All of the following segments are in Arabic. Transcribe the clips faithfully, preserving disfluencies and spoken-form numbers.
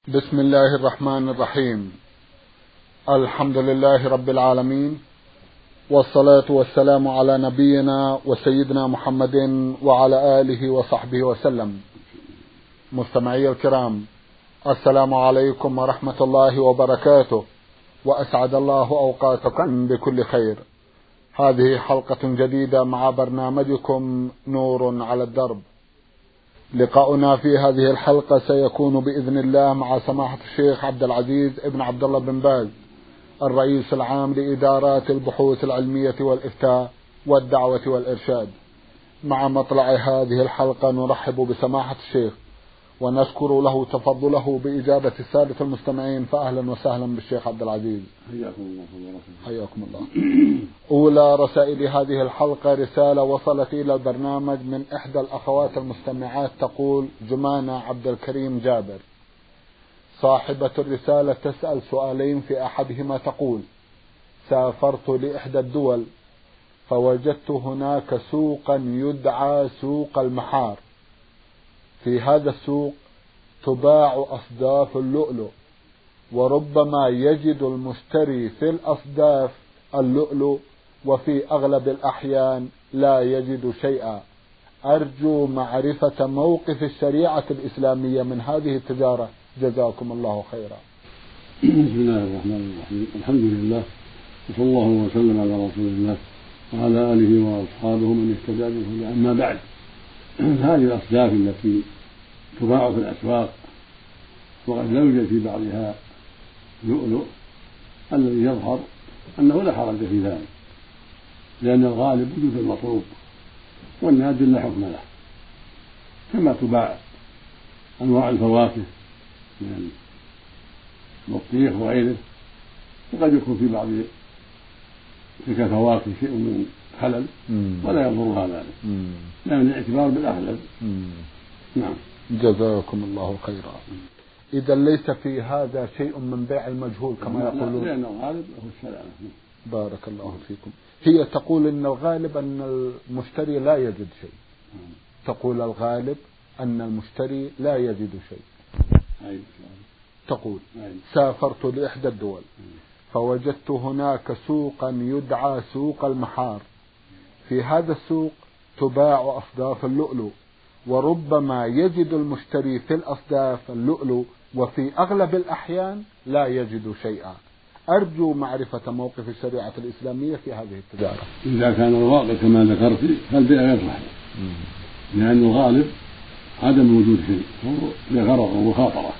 بسم الله الرحمن الرحيم. الحمد لله رب العالمين، والصلاة والسلام على نبينا وسيدنا محمد وعلى آله وصحبه وسلم. مستمعي الكرام، السلام عليكم ورحمة الله وبركاته، وأسعد الله أوقاتكم بكل خير. هذه حلقة جديدة مع برنامجكم نور على الدرب. لقاؤنا في هذه الحلقة سيكون بإذن الله مع سماحة الشيخ عبد العزيز ابن عبد الله بن باز، الرئيس العام لإدارات البحوث العلمية والإفتاء والدعوة والإرشاد. مع مطلع هذه الحلقة نرحب بسماحة الشيخ ونشكر له تفضله بإجابة السادة المستمعين، فأهلا وسهلا بالشيخ عبد العزيز. حياكم الله. حياكم الله. أولى رسائل هذه الحلقة رسالة وصلت إلى البرنامج من إحدى الأخوات المستمعات، تقول جمانة عبد الكريم جابر. صاحبة الرسالة تسأل سؤالين، في أحدهما تقول: سافرت لإحدى الدول فوجدت هناك سوقا يدعى سوق المحار. في هذا السوق تباع أصداف اللؤلؤ، وربما يجد المشتري في الأصداف اللؤلؤ، وفي أغلب الأحيان لا يجد شيئا. أرجو معرفة موقف الشريعة الإسلامية من هذه التجارة، جزاكم الله خيرا. بسم الله الرحمن الرحيم. الحمد لله، وصلى الله وسلم على رسول الله وعلى آله وأصحابه من اهتدى به. أما بعد، هذه الأصداف التي تباع في الأسواق وقد لا يوجد في بعضها لؤلؤ، الذي يظهر أنه لا حرج في ذلك، لأن الغالب وجود المطلوب والنادر لا حكم له. كما تباع أنواع الفواكه من البطيخ وغيره، وقد يكون في بعض تلك الفواكه شيء من خلل ولا يضرها ذلك، لأن الاعتبار بالأغلب. نعم، جزاكم الله خيرا. إذا ليس في هذا شيء من بيع المجهول كما يقولون، لأن الغالب هو السلامة. بارك الله فيكم. هي تقول إن الغالب أن المشتري لا يجد شيء. تقول الغالب أن المشتري لا يجد شيء. تقول: سافرت لإحدى الدول فوجدت هناك سوقا يدعى سوق المحار. في هذا السوق تباع أصداف اللؤلؤ، وربما يجد المشتري في الأصداف اللؤلؤ، وفي أغلب الأحيان لا يجد شيئا. أرجو معرفة موقف الشريعة الإسلامية في هذه التجارة. إذا كان الواقع كما ذكرت فالبيع غير صحيح، لأن الغالب عدم وجود شيء بغرض ومخاطرة.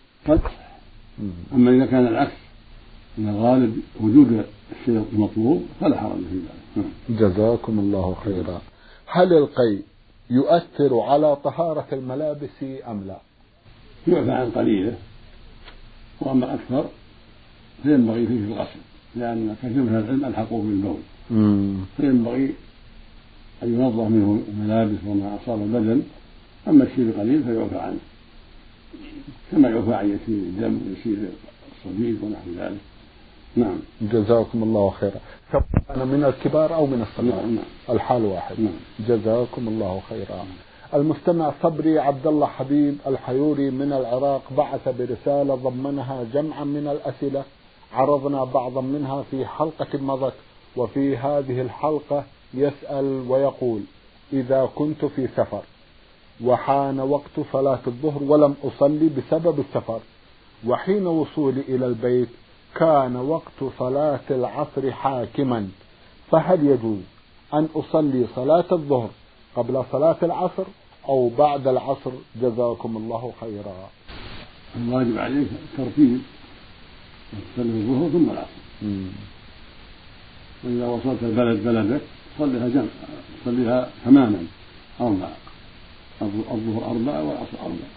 أما إذا كان العكس، إن الغالب وجود الشيء المطلوب فلا حرج في ذلك. جزاكم الله خيرا. هل القيء يؤثر على طهارة الملابس أم لا؟ يعفى عن قليله، وأما أكثر فينبغي فيه الغسل، لأن كثير من العلم ألحقوا بالبول، فينبغي أن ينظف منه الملابس وما أصاب البدن. أما الشيء القليل فيعفى عنه، كما يعفى عن يسير الدم ويسير الصديد ونحو ذلك. نعم، جزاكم الله خيرا. أنا من الكبار أو من الصغار؟ نعم. الحال واحد. نعم. جزاكم الله خيرا. المستمع صبري عبد الله حبيب الحيوري من العراق بعث برسالة ضمنها جمعا من الأسئلة، عرضنا بعضا منها في حلقة مضت، وفي هذه الحلقة يسأل ويقول: إذا كنت في سفر وحان وقت صلاة الظهر ولم أصلي بسبب السفر، وحين وصولي إلى البيت كان وقت صلاة العصر حاكما، فهل يجوز أن أصلي صلاة الظهر قبل صلاة العصر أو بعد العصر؟ جزاكم الله خيرا. الواجب عليك الترتيب، تصلي الظهر ثم العصر. وإذا وصلت البلد بلدك صليها جمع، صليها تماما أربعة، الظهر أربعة والعصر أربعة.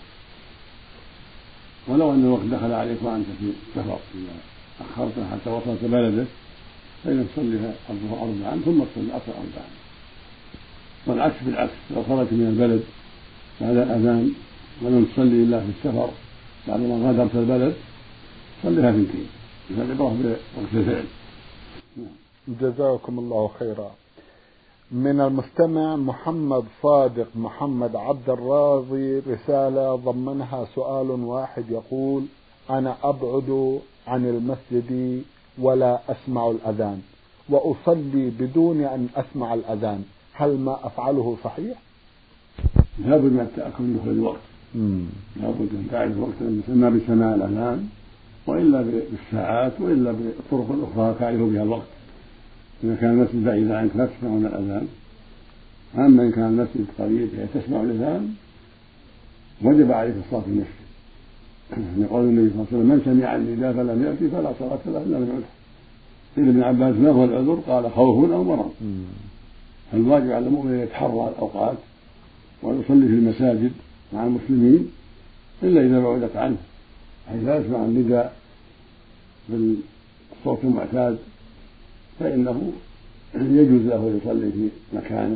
ولو أن الوقت دخل عليك وأنت في سفر، إذا أخرت حتى وصلت بلدك فإنك تصليها الظهر أربعا ثم تصلي العصر أربعا. والعكس بالعكس، لو خرجت من البلد بعد الأذان ولم تصلي إلا في السفر بعد ما غادرت البلد صليها اثنتين، العبرة بوقت الفعل. جزاكم الله خيرا. من المستمع محمد صادق محمد عبد الراضي رسالة ضمنها سؤال واحد يقول: أنا أبعد عن المسجد ولا أسمع الأذان وأصلي بدون أن أسمع الأذان، هل ما أفعله صحيح؟ لابد من التأكد من دخول الوقت، لابد من تعرف وقتا يسمى بسماع الأذان، وإلا بالساعات، وإلا بالطرق الأخرى تعرف بها الوقت. إذا كان المسجد بعيد عنك لا تسمعون الأذان، أما إن كان المسجد قريب تسمع الأذان وجب عليك الصلاة في المسجد، يقول النبي صلى الله عليه وسلم: من سمع النداء فلم يأتي فلا صلاة له إلا من عذر. قيل ابن عباس: ما هو العذر؟ قال: خوف أو مرض. فالواجب على المؤمن أن يتحرى الأوقات ويصلي في المساجد مع المسلمين إلا إذا بعدت عنه، حيث لا يسمع النداء بالصوت المعتاد، فإنه يجوز له يصلي في مكانه،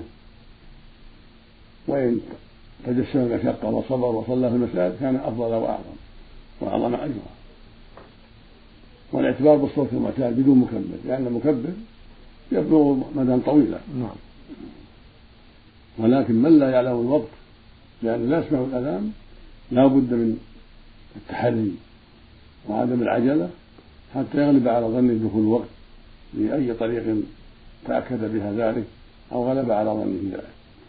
وإن تجسم المشقة وصبر وصلى في المساجد كان أفضل وأعظم وأعظم أجرا. والاعتبار بالصوت المعتاد بدون مكبر، لأن المكبر يبلغ مدى طويلا. نعم. ولكن من لا يعلم الوقت لأنه لا يسمع الأذان لا بد من التحري وعدم العجلة حتى يغلب على ظن دخول الوقت بأي طريق تأكد بها ذلك أو غلب على ظنه ذلك.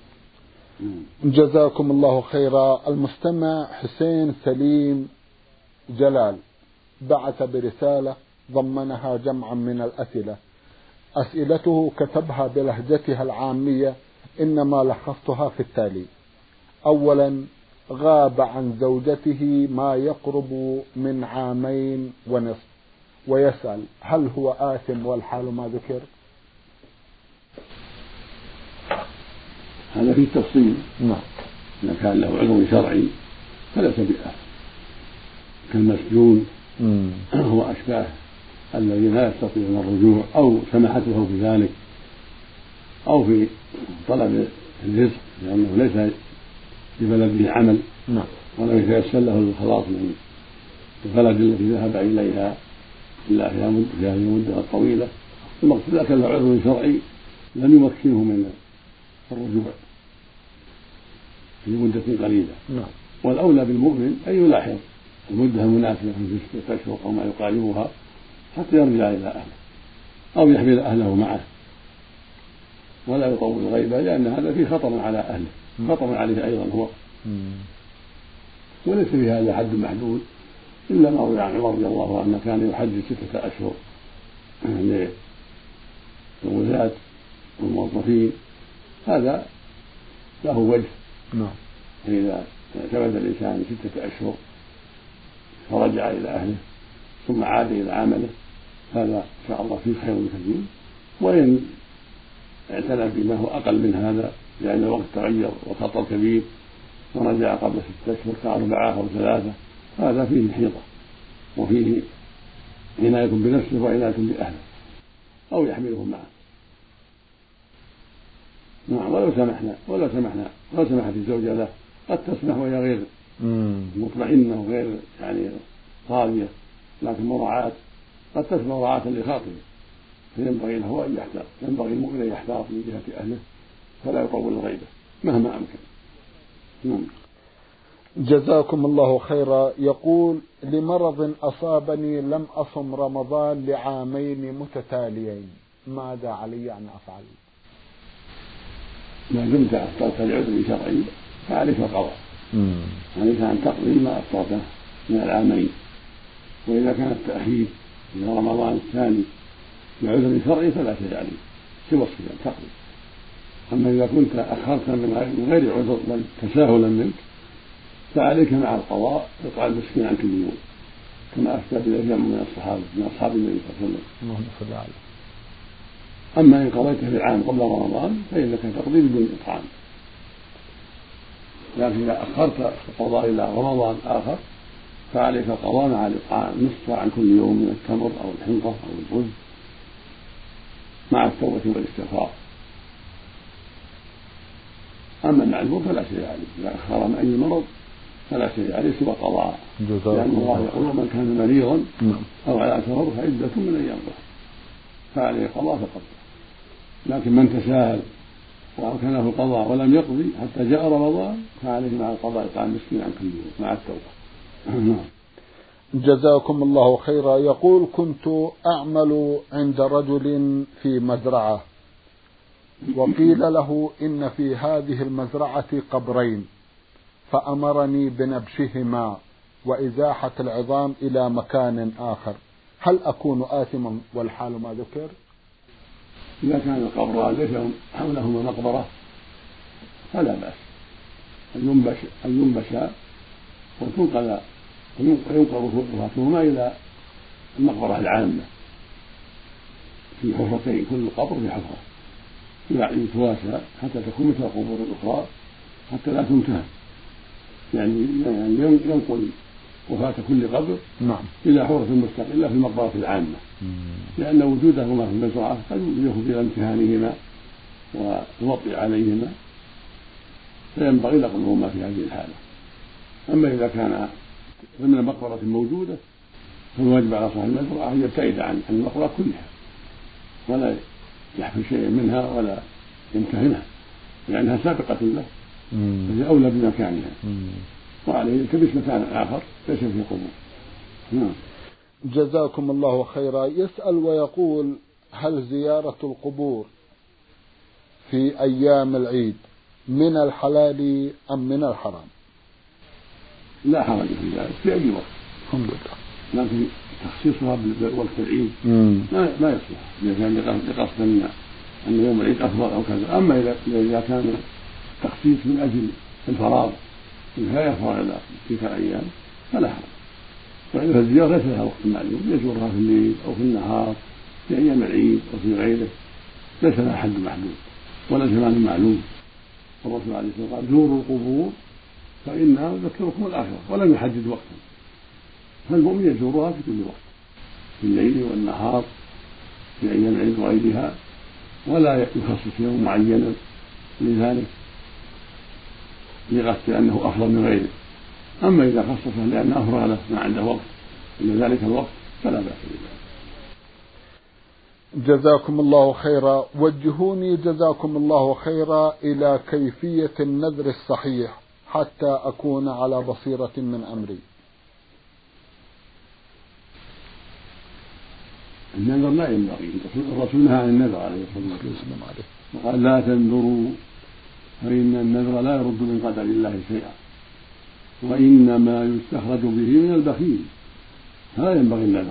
جزاكم الله خيرا. المستمع حسين سليم جلال بعث برسالة ضمنها جمعا من الأسئلة. أسئلته كتبها بلهجتها العامية، إنما لخصتها في التالي: أولا، غاب عن زوجته ما يقرب من عامين ونصف، ويسأل: هل هو آثم والحال ما ذكر؟ هذا فيه تفصيل. نعم. إذا كان له عذر شرعي فليس بآثم، كالمسجون هو أشباه الذين لا يستطيعون الرجوع، أو سمحته في ذلك، أو في طلب الرزق لأنه ليس ببلده عمل، ولم يتيسر له الخلاص من البلد التي ذهب إليها إلا في هذه المدة الطويلة. المقصود لكن له عذر شرعي لم يمكنه من الرجوع في مدة قليلة. والأولى بالمؤمن أن يلاحظ المدة المناسبة في ستة أشهر أو ما يقاربها حتى يرجع إلى أهله، أو يحمل أهله معه، ولا يطول الغيبة، لأن هذا فيه خطر على أهله، خطر عليه أيضا هو. وليس في هذا حد محدود، إلا ما روي عن عمر رضي الله عنه كان يحدد ستة أشهر للولاة والموظفين، هذا له وجه. فإذا اعتمد الإنسان ستة أشهر فرجع إلى أهله ثم عاد إلى عمله هذا إن شاء الله فيه خير كثير. وإن اعتنى بما هو أقل من هذا لأن الوقت تغير وخطر كبير ورجع قبل ستة أشهر كأربعة أو ثلاثة، هذا فيه حيطة وفيه عناية بنفسه وعناية بأهله، أو يحملهم معه. نعم. ولو سمحنا ولو سمحنا ولو سمحت الزوجة له قد تسمح وهي غير مطمئنة وغير يعني راضية، لكن مراعاة قد تسمح مراعاة لخاطره، فينبغي له أن يحتاط، ينبغي المؤمن أن يحتاط من جهة أهله فلا يطول الغيبة مهما أمكن. نعم. جزاكم الله خيرا. يقول: لمرض أصابني لم أصم رمضان لعامين متتاليين، ماذا علي أن أفعل؟ ما دمت أفطرت لعذر شرعي فعليك القضاء، عليك أن تقضي ما أفطرته من العامين. وإذا كان التأخير إلى رمضان الثاني لعذر شرعي فلا شيء عليك سوى الصيام تقضي. أما إذا كنت أخرت من غير عذر بل تساهلا منك فعليك مع القضاء إطعام المسكين عن كل يوم، كما أفتى به جمع من الصحابة من أصحاب النبي صلى الله عليه وسلم. أما إن قضيته في العام قبل رمضان فإنك تقضي بدون إطعام، لكن إذا أخرت القضاء إلى رمضان آخر فعليك القضاء مع الإطعام نصف عن كل يوم من التمر أو الحنطة أو الرز مع التوبة والاستغفار. أما المعذور فلا شيء عليه، إذا أخر من أي مرض فلا شيء عليه سوى قضاء، لأن الله يقول: من كان مريضا أو على سفر فعدة من أيام أخرى، فعليه قضاء فقط. لكن من تساهل وأمكنه القضاء ولم يقضي حتى جاء رمضان فعليه مع القضاء إطعام مسكين عن كل يوم مع التوبة. جزاكم الله خيرا. يقول: كنت أعمل عند رجل في مزرعة، وقيل له إن في هذه المزرعة قبرين، فأمرني بنبشهما وإزاحة العظام إلى مكان آخر، هل أكون آثما والحال ما ذكر؟ إذا كان القبران ليس حولهما مقبرة فلا بأس أن ينبش أن ينبشا وتنقل وينقل رفاتهما إلى المقبرة العامة في حفرتين، كل قبر في حفرة يعني يتواسى حتى تكون مثل القبور الأخرى حتى لا تنتهى، يعني يعني ينقل وفاة كل قبر نعم إلى حفرة مستقلة في المقبرة العامة، لأن وجودهما في المزرعة قد يفضي إلى امتهانهما والوطئ عليهما، فينبغي نقلهما في هذه الحالة. أما إذا كان ضمن مقبرة موجودة فالواجب على صاحب المزرعة أن يبتعد عن المقبرة كلها ولا يحفر شيئا منها ولا يمتهنها، لأنها سابقة له فهي أولى بمكانها، وعليه يلتمس مكان آخر ليس فيه قبور. نعم. جزاكم الله خيرا. يسأل ويقول: هل زيارة القبور في أيام العيد من الحلال أم من الحرام؟ لا حرج في ذلك في أي وقت الحمد لله، لكن تخصيصها بوقت العيد ما ما يصلح إذا كان لقصد أن يوم العيد أفضل أو كذا. أما إذا إذا كان تخصيص من أجل الفراغ لا يفرغ إلى تلك الأيام فلا حرج، وإلا الزيارة ليس لها وقت معلوم، يزورها في الليل أو في النهار في أيام العيد أو في غيره، ليس لها حد محدود ولا زمان معلوم. الرسول عليه الصلاة والسلام قال: زوروا القبور فإنها تذكركم الآخرة، ولم يحدد وقتا، فالمؤمن يزورها في كل وقت في الليل والنهار في أيام العيد وغيرها، ولا يخصص يوم معينا لذلك لقصد أنه أفضل من غيره. أما إذا خصصه لأنه أفرغ له ما عنده وقت إلا ذلك الوقت فلا بأس بذلك. جزاكم الله خيرا. وجهوني جزاكم الله خيرا إلى كيفية النذر الصحيح حتى أكون على بصيرة من أمري. النذر لا ينبغي، الرسول نهى عن النذر عليه الصلاة والسلام وقال: لا تنذروا فإن النذر لا يرد من قدر الله شيئا، وإنما يستخرج به من البخيل، هذا ينبغي النذر،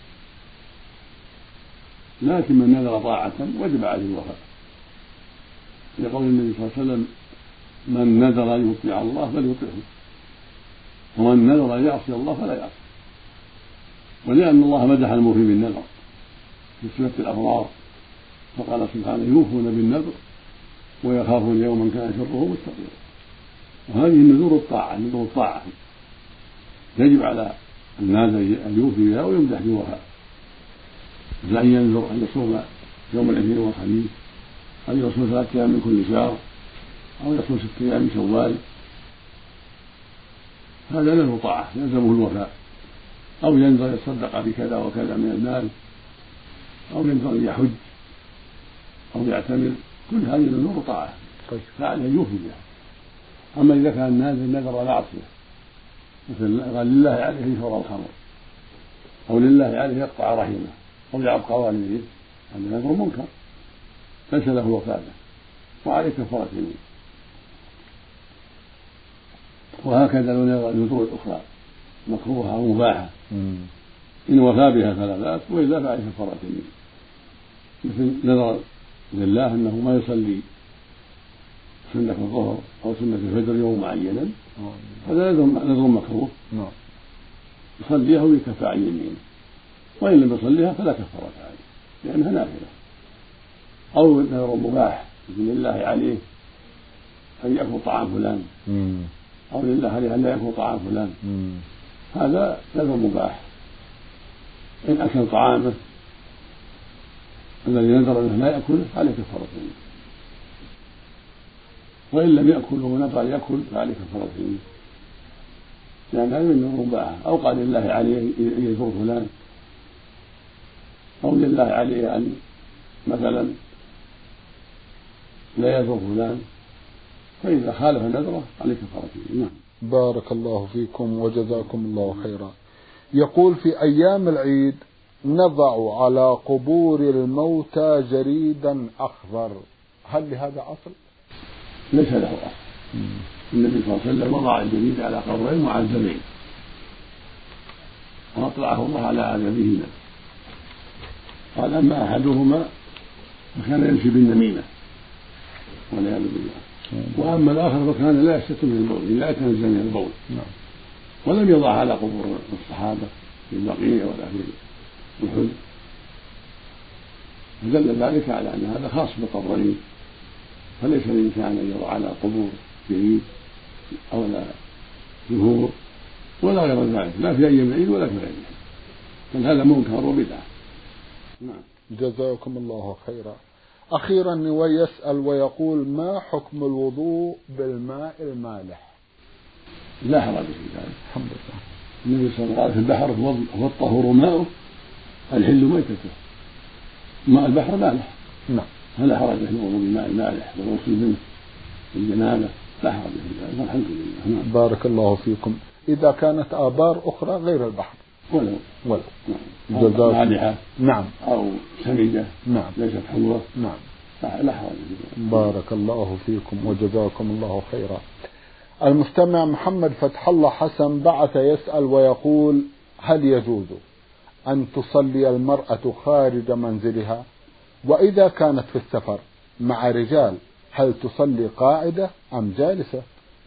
لكن من نذر طاعة وجب عليه الوفاء، لقول النبي صلى الله عليه وسلم: من نذر أن يطيع الله فليطيعه، ومن نذر أن يعصي الله فلا يعصي. ولأن الله مدح الموفي بالنذر في سورة الأبرار فقال سبحانه: يوفون بالنذر ويخافون يوما كان شره مستطيرا. وهذه النذور الطاعة، نذور الطاعة يجب على الناذر أن يوفي بها ويمدح بوفاء، مثل أن ينذر أن يصوم يوم الاثنين والخميس، أو يصوم ثلاثة أيام من كل شهر، أو يصوم ستة أيام من شوال، هذا نذر طاعة يلزمه الوفاء. أو ينذر يتصدق بكذا وكذا من المال، أو ينذر أن يحج أو يعتمر، كل هذه نذور طاعة فعليه يوفي بها. أما إذا كان الناذر نذر معصية، مثل قال: لله عليه يشرب الخمر، أو لله عليه يقطع رحمه، أو يعق والديه، هذا نذر منكر ليس له وفاء، وعليه كفارة يمين. وهكذا النذور الأخرى مكروهة أو مباحة إن وفى بها فلا بأس، وإلا فعليه كفارة يمين، مثل نذر لله أنه ما يصلي سنة الظهر أو سنة الفجر يوم معينا، هذا نذر مكروه يصليها ويكفى عن يمينه، وإن لم يصليها فلا كفارة عليه لأنها نافلة. أو نذر مباح مثل لله عليه أن يأكل طعام فلان، أو لله عليه أن لا يأكل طعام فلان، هذا نذر مباح. إن أكل طعامه الذي نذر أنه لا يأكله فعليه كفارة يمين، وإن لم يأكل ونذر أن يأكل فعليه كفارة يمين، لأن هذا من نذر مباح. أو قال لله عليه أن يزور فلان، أو لله عليه أن مثلا لا يزور فلان، فإذا خالف نذره عليك كفارته. نعم. بارك الله فيكم وجزاكم الله خيرا. يقول في أيام العيد نضع على قبور الموتى جريدا أخضر، هل لهذا أصل؟ ليس له أصل. النبي صلى الله عليه وسلم وضع الجريد على قبرين معذبين وأطلعه الله على عذابهما، قال أما أحدهما فكان يمشي بالنميمة والعياذ بالله، وأما الآخر فكان لا يستتر من البول، لا يتنزل من البول. ولم يضع على قبور الصحابة في البقيع ولا في الحج، فدل ذلك على أن هذا خاص بالقبرين، فليس للإنسان أن يضع على قبور جريد أو لا زهور ولا غير ذلك، لا في أيام العيد ولا في غيرها، بل هذا منكر وبدعة. نعم. جزاكم الله خيرا. أخيرا نوى يسأل ويقول ما حكم الوضوء بالماء المالح؟ لا حرج في ذلك، الحمد لله. النبي صلى الله عليه وسلم البحر هو الطهور ماؤه الحل ميتته، ماء البحر مالح. نعم. فلا حرج في الوضوء بالماء المالح والغسل منه الجنابة، لا حرج في ذلك، والحمد لله. نعم. بارك الله فيكم. إذا كانت آبار أخرى غير البحر ولو ولو نعم. مالحة نعم أو سمجة نعم ليست حلوة نعم لا حرج في ذلك. بارك الله فيكم وجزاكم الله خيرا. المستمع محمد فتح الله حسن بعث يسأل ويقول هل يجوز أن تصلي المرأة خارج منزلها، وإذا كانت في السفر مع رجال هل تصلي قاعدة أم جالسة؟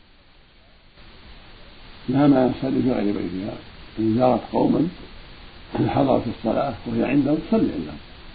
لا ما تصلي في غير بيتها، إن زارت قوما حضرت الصلاة وهي عندهم تصلي عندهم،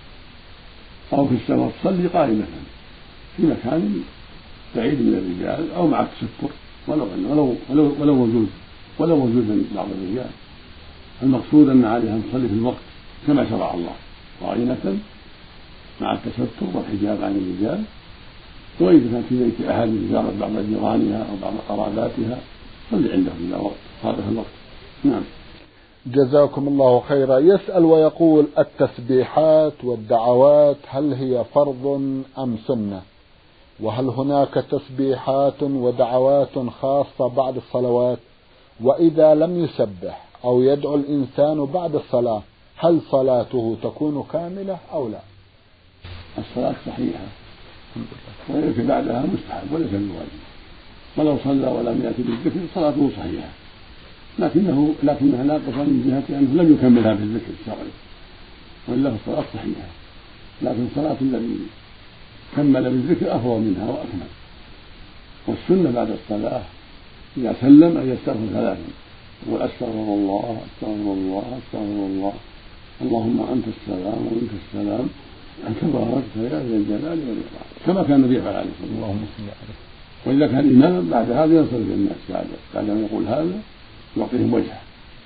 أو في السفر تصلي قائمة في مكان بعيد من الرجال أو مع التستر ولو ولو ولو ولو وجود ولو وجود من بعض الرجال. المقصود أن عليها أن تصلي في الوقت كما شرع الله قائمة مع التستر والحجاب عن الرجال، وإذا كانت في بيت أحد زارت بعض جيرانها أو بعض قراباتها صلي عندهم إلى وقت هذا الوقت. نعم. جزاكم الله خيرا. يسأل ويقول التسبيحات والدعوات هل هي فرض أم سنة؟ وهل هناك تسبيحات ودعوات خاصة بعد الصلوات؟ وإذا لم يسبح أو يدعو الإنسان بعد الصلاة هل صلاته تكون كاملة أو لا؟ الصلاة صحيحة ويأتي بعدها مستحب وليس بواجب، ولو صلى ولم يأتي بالذكر صلاته صحيحة، لكنه لكنها ناقصة من جهة أنه لم يكملها بالذكر الشرعي، وإلا الصلاة صحيحة، لكن صلاة الذي كمل بالذكر أفضل منها وأكمل. والسنة بعد الصلاة إذا سلم أن يستغفر ثلاثا، يقول أستغفر الله أستغفر الله أستغفر الله اللهم أنت السلام ومنك السلام تباركت يا ذا الجلال والإكرام، كما كان النبي يفعل عليه الصلاة والسلام. اللهم صل عليه. وإذا كان الإمام بعد هذا ينصرف الناس بعد بعد أن يقول هذا يعطيهم وجهه.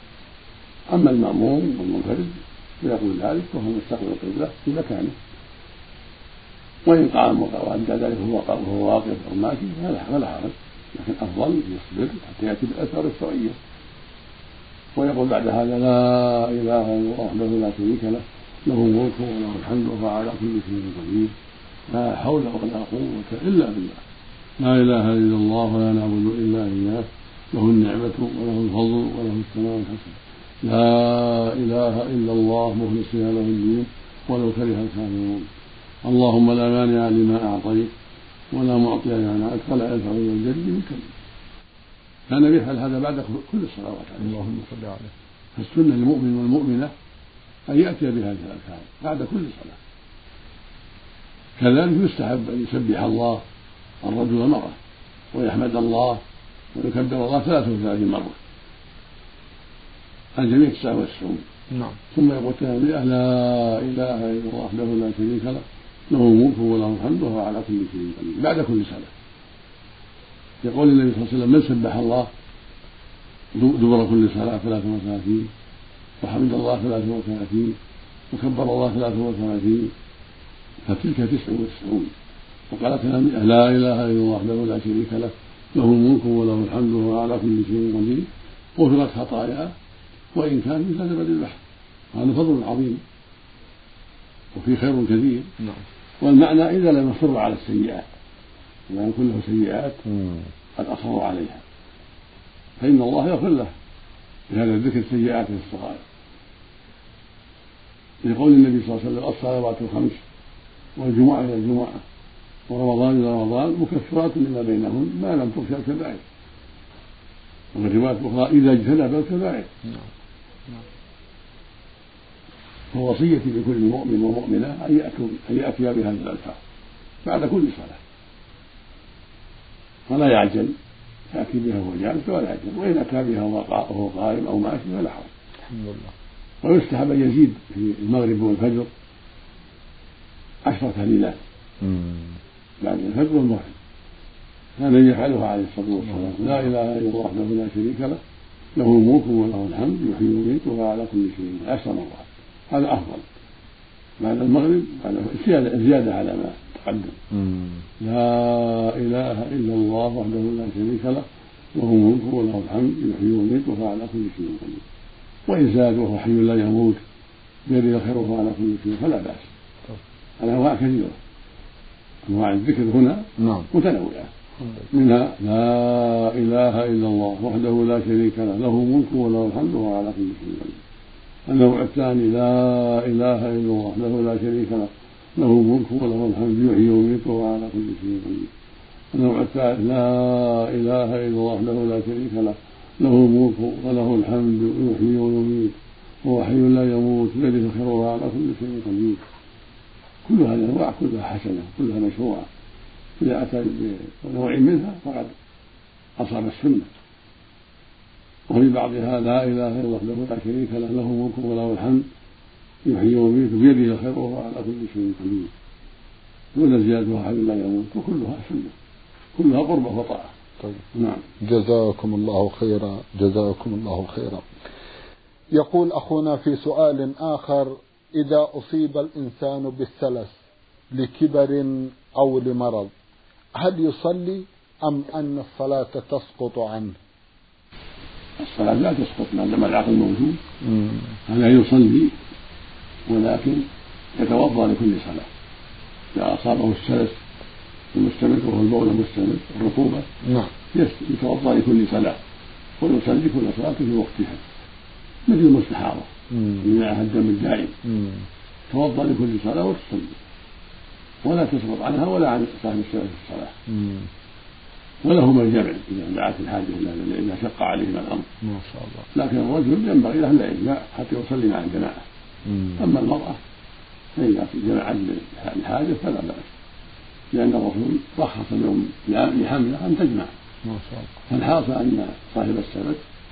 أما المأموم والمنفرد فيقول ذلك وهو مستقبل القبلة في مكانه، وإن قام وأدى ذلك وهو واقف أو ماشي فلا حرج، لكن أفضل يصبر حتى يأتي بالأثر الشرعية ويقول بعد هذا لا إله إلا الله وحده لا شريك له له الملك وله الحمد وهو على كل شيء قدير لا حول ولا قوة إلا بالله لا إله إلا الله ولا نعبد إلا إياه له النعمة وله الفضل وله الثناء الحسن لا إله إلا الله مخلصين له الدين ولو كره الكافرون اللهم لا مانع لما أعطيت ولا معطي لما منعت ولا ينفع ذا الجد منك. كان يفعل هذا بعد كل الصلوات. اللهم صل عليه. فالسنة للمؤمن والمؤمنة أن يأتي بهذه الأذكار بعد كل صلاة. كذلك يستحب أن يسبح الله الرجل مرة ويحمد الله ويكبر الله ثلاثة وثلاثين مرة الجميع تسعة وتسعون. نعم. ثم يقول تهمية لا إله إلا الله وحده لا شريك له له الملك وله الحمد وهو على كل شيء قدير بعد كل صلاة. يقول النبي صلى الله عليه وسلم من سبح الله دبر كل صلاة ثلاثة وثلاثين وحمد الله ثلاثة وثلاثين وكبر الله ثلاثة وثلاثين فتلك تسعة وتسعون. وقال تهمية لا إله إلا الله وحده لا شريك له له الملك وله الحمد وهو على كل شيء قدير غفرت خطاياه وإن كان مثل زبد البحر. هذا فضل عظيم وفي خير كثير. نعم. والمعنى إذا لم يصر على السيئات ومن كله سيئات قد أصروا عليها، فإن الله يغفر له بهذا الذكر سيئات الصغائر، لقول النبي صلى الله عليه وسلم: الصلوات الخمس والجمعة إلى الجمعة ورمضان إلى رمضان مكفرات لما بينهن ما لم تغشى الكبائر. وفي الرواية الأخرى: إذا اجتنب الكبائر. فوصيتي لكل مؤمن ومؤمنة أن يأتي بهذه الأذكار بعد كل صلاة، فلا يعجل، يأتي بها وهو جالس ولا يعجل، وإن أتى بها وهو قائم أو ماشي فلا حرج. الحمد لله. ويستحب أن يزيد في المغرب والفجر عشرة تهليلات بعد الفجر والمغرب، كان يفعلها عليه الصلاة والسلام: لا إله إلا الله وحده لا شريك له، له الملك وله الحمد يحيي ويميت وهو على كل شيء، عشر مرات. هذا أفضل بعد المغرب، بعد زيادة على ما تقدم. لا إله إلا الله وحده لا شريك له، له الملك وله الحمد يحيي ويميت وهو على كل شيء قدير. وإن زاد وهو حي لا يموت بيده الخير وهو على كل شيء فلا بأس. الأنواع كثيرة، أنواع الذكر هنا متنوعة، منها لا إله إلا الله وحده لا شريك له، له الملك وله الحمد وهو على كل شيء قدير. النوع الثاني: لا إله إلا الله وحده لا شريك له، له الملك وله الحمد يحيي ويميت وهو على كل شيء قدير. النوع الثالث: لا إله إلا الله وحده لا شريك له، له الملك وله الحمد يحيي ويميت وهو حي لا يموت بيده الخير وهو على كل شيء قدير. كل هذه الأنواع كلها حسنة، كلها مشروعة، إذا أتى بنوع منها فقد أصاب السنة. وفي بعضها: لا إله إلا الله وحده لا شريك له، له الملك وله الحمد يحيي ويميت بيده الخير وهو على كل شيء قدير، دون زيادة وهو حي لا يموت، وكلها سنة، كلها قربة وطاعة. طيب. نعم. جزاكم الله خيرا، جزاكم الله خيرا. يقول أخونا في سؤال آخر: إذا أصيب الإنسان بالسلس لكبر أو لمرض هل يصلي أم أن الصلاة تسقط عنه؟ الصلاة لا تسقط ما دام العقل موجود، هذا يصلي، ولكن يتوضأ لكل صلاة. إذا أصابه السلس المستمر وهو البول المستمر الرطوبة يتوضأ لكل صلاة ويصلي كل صلاة في وقتها، مثل المستحاضة اللي معها الدم الدائم، توضأ لكل صلاة وتصلي، ولا تسقط عنها ولا عن صاحب السلس في الصلاة. ولهما الجمع إذا دعت الحاجة إذا شق عليهما الأمر، ما شاء الله. لكن الرجل ينبغي له لا يجمع حتى يصلي مع الجماعة. أما المرأة فإذا جمعت الحاجة فلا بأس، لأن الرسول رخص اليوم لحملها أن تجمع. ما شاء الله. فالحاصل أن صاحب السبت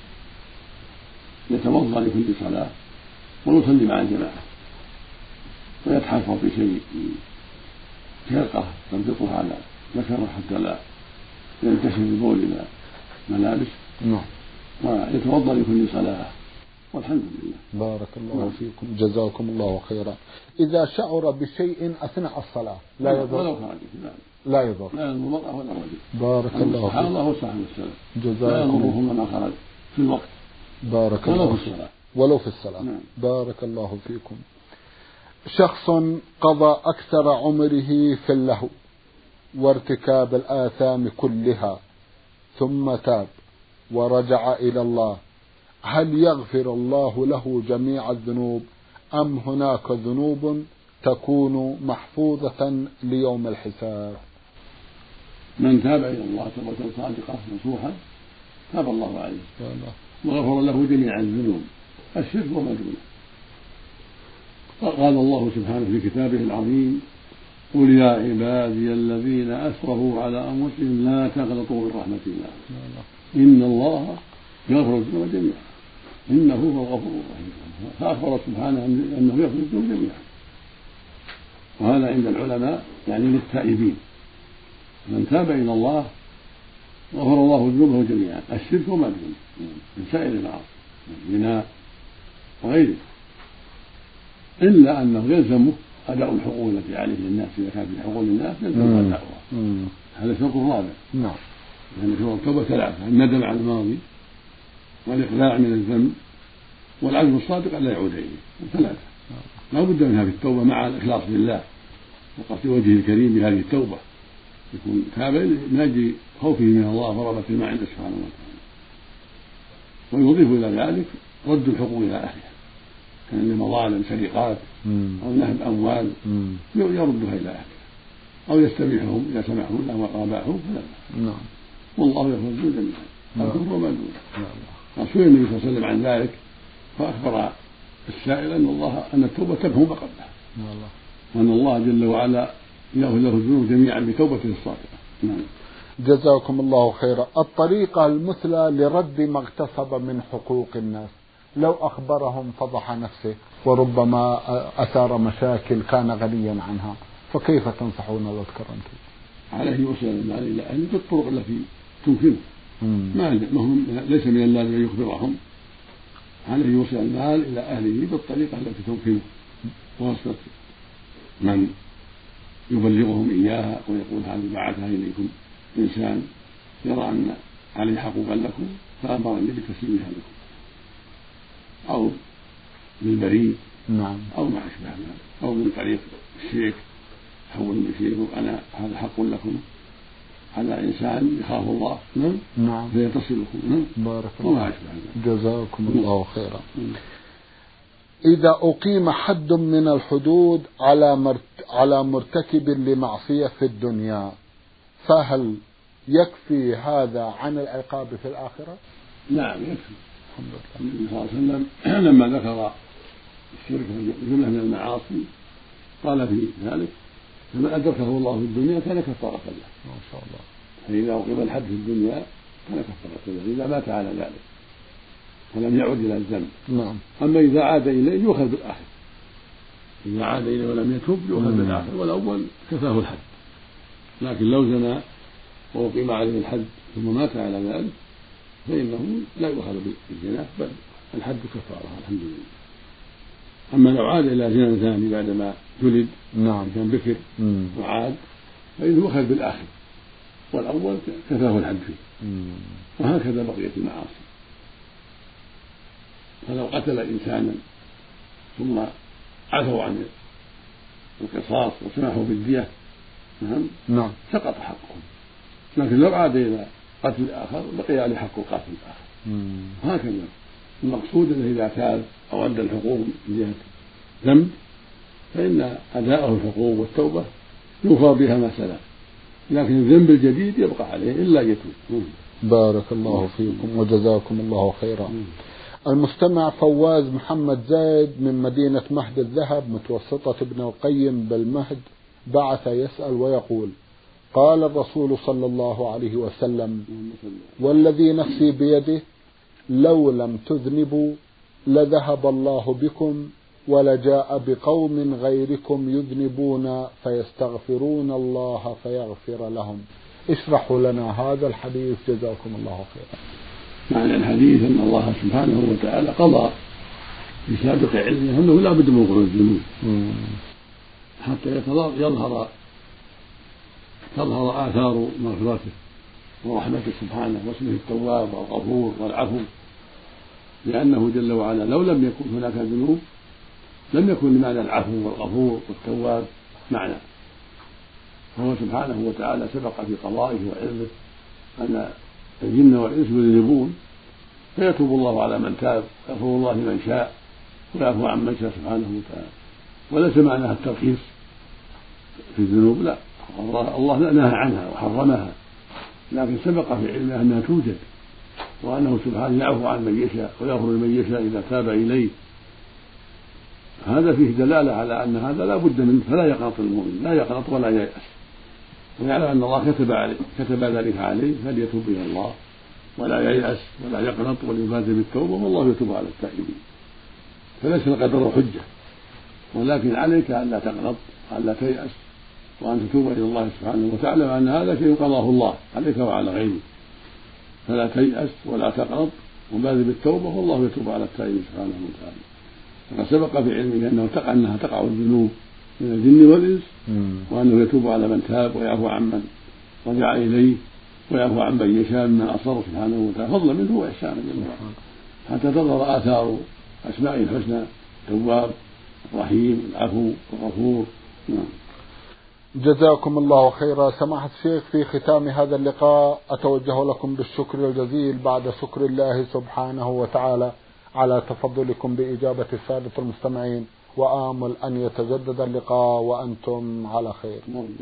يتوضأ لكل صلاة ويصلي مع الجماعة، ويتحفظ بشيء فرقة تنبطها على ذكره حتى لا ينتشر البول إلى ملابس. نعم. ويتوضأ لكل صلاة، والحمد لله. بارك الله نعم. فيكم، جزاكم الله خيرا. إذا شعر بشيء أثناء الصلاة لا يضر؟ ولو خارج لا يضر، لا يضر المرأة ولا الرجل. بارك الله فيكم. الله صاحب السلام جزاكم لا يضرهما ما خرج في الوقت. بارك الله ولو في الصلاة. ولو في الصلاة. نعم. بارك الله فيكم. شخص قضى أكثر عمره في اللهو وارتكاب الآثام كلها ثم تاب ورجع إلى الله، هل يغفر الله له جميع الذنوب أم هناك ذنوب تكون محفوظة ليوم الحساب؟ من تاب إلى الله توبة صادقة نصوحا تاب الله عليه وغفر له جميع الذنوب الشرك وما دونه. قال الله سبحانه في كتابه العظيم: قل يا عبادي الذين أسرفوا على أنفسهم لا تقنطوا من رحمة الله إن الله يغفر الذنوب جميعا إنه هو الغفور الرحيم. فأخبر سبحانه أنه يغفر الذنوب جميعا، وهذا عند العلماء يعني للتائبين. من تاب إلى الله غفر الله ذنوبه جميعا، الشرك وما دونه من سائر المعاصي من الزنا وغيره، إلا أنه يلزمه أداء الحقوق التي عليه للناس. إذا كانت في حقوق للناس يلزمه أداؤها، هذا شرط رابع. نعم. لأن شروط التوبة ثلاثة: الندم على الماضي والإقلاع من الذنب والعزم الصادق ألا يعود إليه، ثلاثة لا بد منها في التوبة مع الإخلاص لله وقصد وجهه الكريم بهذه التوبة، يكون تابع من أجل خوفه من الله ورغبة ما عنده سبحانه وتعالى. ويضيف إلى ذلك رد الحقوق إلى أهلها، كان مظالم سرقات أو نهب أموال يردها إلى أهلها، أو يستبيحهم إذا سمحوا له وقابعهم فلا بأس. والله يغفر الذنوب جميعا الكفر وما دونه. رسول النبي صلى الله عليه وسلم عن ذلك فأخبر السائل أن الله أن التوبة تمحو ما قبلها، وأن الله جل وعلا يغفر له الذنوب جميعا بتوبته الصادقة. نعم. جزاكم الله خيرا. الطريقة المثلى لرد ما اغتصب من حقوق الناس، لو أخبرهم فضح نفسه وربما أثار مشاكل كان غنيا عنها، فكيف تنصحون لو تكرمتم؟ عليه يوصل المال إلى أهله بالطرق التي تمكنه، ما ليس من اللازم أن يخبرهم، عليه يوصل المال إلى أهله بالطريقة التي تمكنه، ووصلة من يبلغهم إياها ويقول هذه بعثها إليكم إنسان يرى أن عليه حقوقا لكم فأمرني بتسليمها لكم، أو بالبريد نعم، أو ما أشبه ذلك، أو من طريق الشيك حول بشيك أنا هذا حق لكم على إنسان يخاف الله نعم نعم فيتصلكم نعم. بارك الله وما أشبه ذلك. جزاكم الله خيرا. إذا أقيم حد من الحدود على مرت... على مرتكب لمعصية في الدنيا، فهل يكفي هذا عن العقاب في الآخرة؟ نعم يكفي. الحمد لله. النبي صلى الله عليه وسلم لما ذكر الشرك جملة من المعاصي قال في ذلك فمن أدركه الله في الدنيا كان كفارة له. ما شاء الله. فإذا أقيم الحد في الدنيا كان كفارة له إذا مات على ذلك ولم يعد إلى الذنب. نعم. أما إذا عاد إليه يؤخذ بالآخر، إذا عاد إليه ولم يتوب يؤخذ بالآخر، والأول كفاه الحد. لكن لو زنى وأقيم عليه الحد ثم مات على ذلك فإنه لا يؤخذ بالزنا بل الحد كفارة الحمد لله. أما لو عاد إلى زنا ثاني بعدما جلد نعم كان بكر وعاد فإنه يؤخذ بالآخر، والأول كفاه الحد فيه. وهكذا بقية المعاصي. فلو قتل إنسانا ثم عفوا عن القصاص وسمحوا بالدية نعم نعم سقط حقهم، لكن لو عاد إلى قتل الآخر بقي عليه حق القاتل الآخر. هكذا المقصود أنه إذا تاب أو أدى الحقوق من جهة ذنب فإن أداءه الحقوق والتوبة يوفى بها ما سلف، لكن الذنب الجديد يبقى عليه إلا يتوب. بارك الله فيكم وجزاكم الله خيرا. المستمع فواز محمد زايد من مدينة مهد الذهب متوسطة ابن القيم بالمهد بعث يسأل ويقول: قال الرسول صلى الله عليه وسلم: والذي نفسي بيده لو لم تذنبوا لذهب الله بكم ولجاء بقوم غيركم يذنبون فيستغفرون الله فيغفر لهم. اشرحوا لنا هذا الحديث جزاكم الله خيرا. معنى الحديث أن الله سبحانه وتعالى قضى في سابق علمه أنه لا بد من وقوع الذنوب حتى يظهر تظهر آثار مغفرته ورحمته سبحانه واسمه التواب والغفور والعفو، لأنه جل وعلا لو لم يكن هناك ذنوب لم يكن لمعنى العفو والغفور والتواب معنى. فهو سبحانه وتعالى سبق في قضائه وعلمه أن الجن والإنس يذنبون فيتوب الله على من تاب ويغفر الله لمن شاء ويعفو عن من شاء سبحانه وتعالى. وليس معناها الترخيص في الذنوب، لا، الله نهى عنها وحرمها، لكن سبق في علمه أنها توجد وأنه سبحانه يعفو عن من يشاء ويغفر لمن يشاء إذا تاب إليه. هذا فيه دلالة على أن هذا لا بد منه، فلا يقنط المؤمن، لا يقنط ولا ييأس، ويعلم أن الله كتب عليه كتب ذلك عليه فليتوب إلى الله ولا ييأس ولا يقنط وليبادر بالتوبة والله يتوب على التائبين. فليس القدر حجة، ولكن عليك ألا تقنط وألا تيأس وأن تتوب إلى الله سبحانه وتعلم أن هذا شيء قضاه الله عليك وعلى غيرك، فلا تيأس ولا تقنط وبادر بالتوبة والله يتوب على التائبين سبحانه وتعالى. فقد سبق في علمه أنه تقع أنها تقع الذنوب من الجن والإنس، وأنه يتوب على من تاب ويعفو عن من رجع إليه ويعفو عن من يشاء ممن أصر سبحانه وتعالى فضلا منه وإحسانا جل وعلا، حتى تظهر آثار أسمائه الحسنى التواب الرحيم العفو الغفور. نعم. جزاكم الله خيرا. سماحة الشيخ، في ختام هذا اللقاء أتوجه لكم بالشكر الجزيل بعد شكر الله سبحانه وتعالى على تفضلكم بإجابة السادة المستمعين، وآمل أن يتجدد اللقاء وأنتم على خير.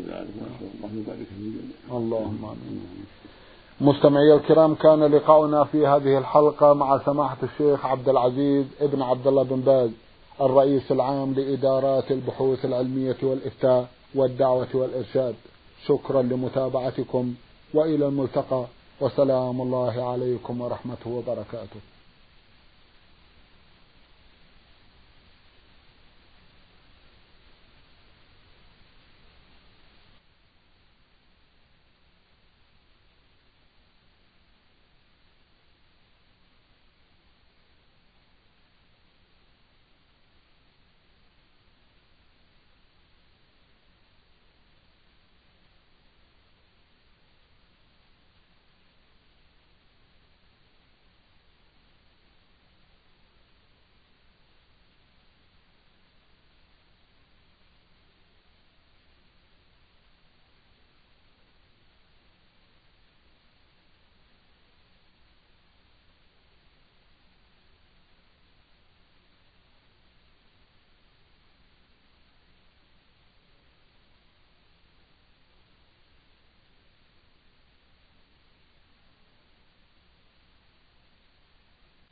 اللهم آمين. مستمعي الكرام، كان لقاؤنا في هذه الحلقة مع سماحة الشيخ عبد العزيز ابن عبد الله بن باز، الرئيس العام لإدارات البحوث العلمية والإفتاء والدعوة والإرشاد. شكرا لمتابعتكم، وإلى الملتقى، وسلام الله عليكم ورحمته وبركاته.